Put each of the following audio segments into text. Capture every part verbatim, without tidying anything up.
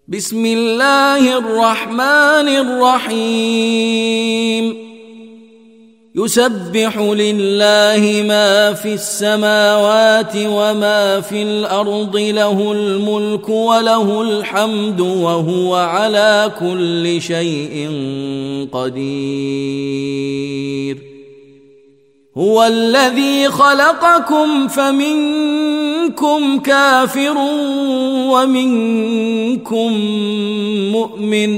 بسم الله الرحمن الرحيم يسبح لله ما في السماوات وما في الأرض له الملك وله الحمد وهو على كل شيء قدير هو الذي خلقكم فمنكم كافر ومنكم مؤمن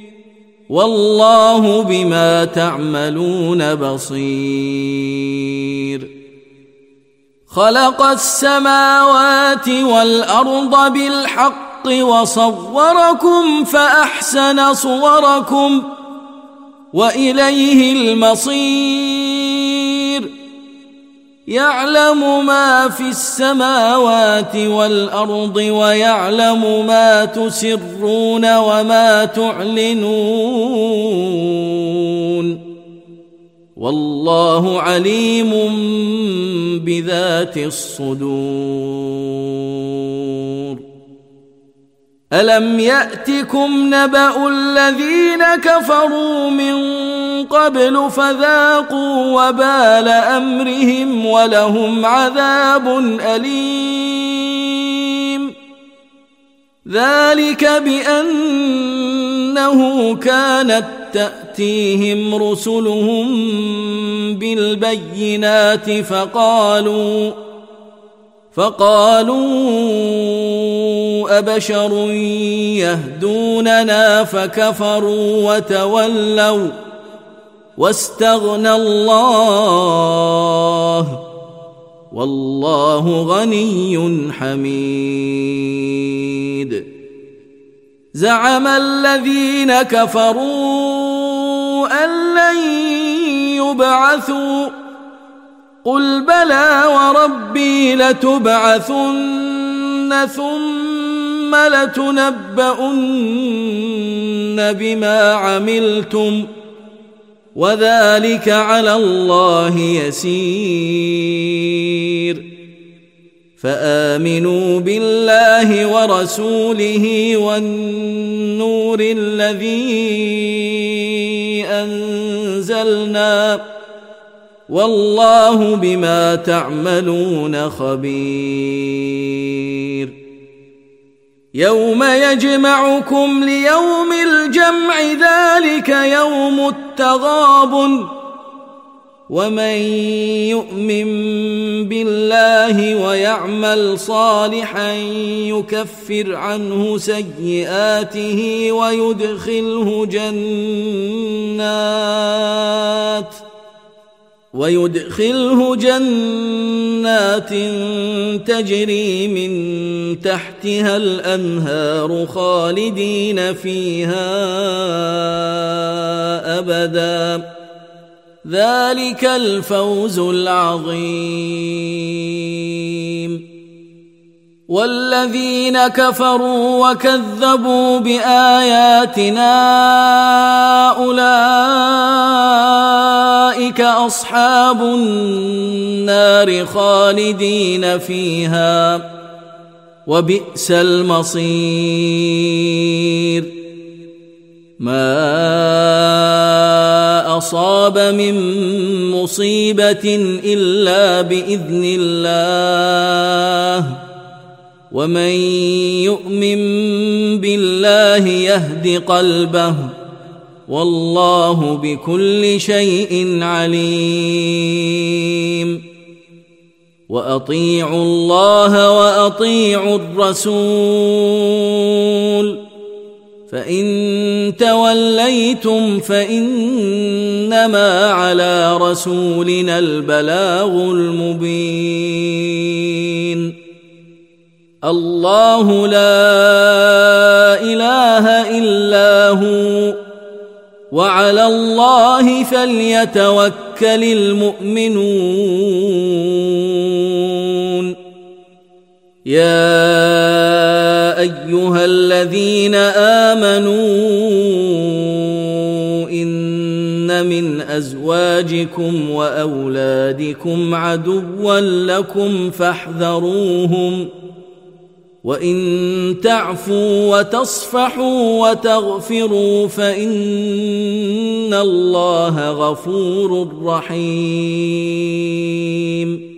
والله بما تعملون بصير خلق السماوات والأرض بالحق وصوركم فأحسن صوركم وإليه المصير يعلم ما في السماوات والأرض ويعلم ما تسرون وما تعلنون والله عليم بذات الصدور ألم يأتكم نبأ الذين كفروا من قبل فذاقوا وبال أمرهم ولهم عذاب أليم ذلك بأنه كانت تأتيهم رسلهم بالبينات فقالوا فقالوا أبشر يهدوننا فكفروا وتولوا واستغنى الله والله غني حميد زعم الذين كفروا أن لن يبعثوا قل بلى وربي لتبعثن ثم لتنبؤن بما عملتم وذلك على الله يسير فآمنوا بالله ورسوله والنور الذي أنزلنا والله بما تعملون خبير يوم يجمعكم ليوم الجمع ذلك يوم التغابن ومن يؤمن بالله ويعمل صالحا يكفر عنه سيئاته ويدخله جنات ويدخله جنات تجري من تحتها الأنهار خالدين فيها أبدا ذلك الفوز العظيم والذين كفروا وكذبوا بآياتنا أولئك أصحاب النار خالدين فيها وبئس المصير ما أصاب من مصيبة إلا بإذن الله ومن يؤمن بالله يهد قلبه والله بكل شيء عليم وأطيعوا الله وأطيعوا الرسول فإن توليتم فإنما على رسولنا البلاغ المبين الله لا إله إلا هو وعلى الله فليتوكل المؤمنون يا أيها الذين آمنوا إن من أزواجكم وأولادكم عدوا لكم فاحذروهم وإن تعفوا وتصفحوا وتغفروا فإن الله غفور رحيم.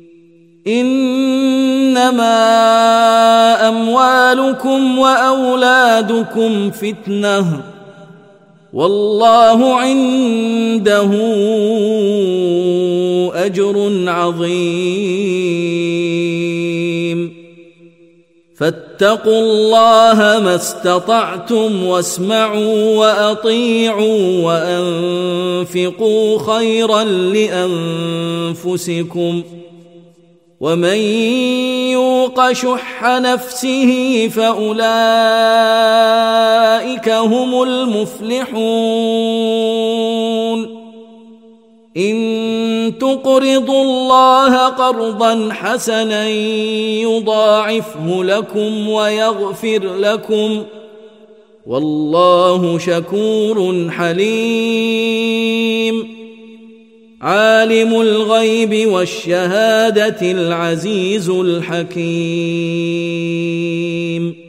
إنما أموالكم وأولادكم فتنة والله عنده أجر عظيم. فاتقوا الله ما استطعتم واسمعوا وأطيعوا وأنفقوا خيرا لأنفسكم ومن يوق شح نفسه فأولئك هم المفلحون. إن تقرضوا الله قرضا حسنا يضاعفه لكم ويغفر لكم والله شكور حليم. عالم الغيب والشهادة العزيز الحكيم.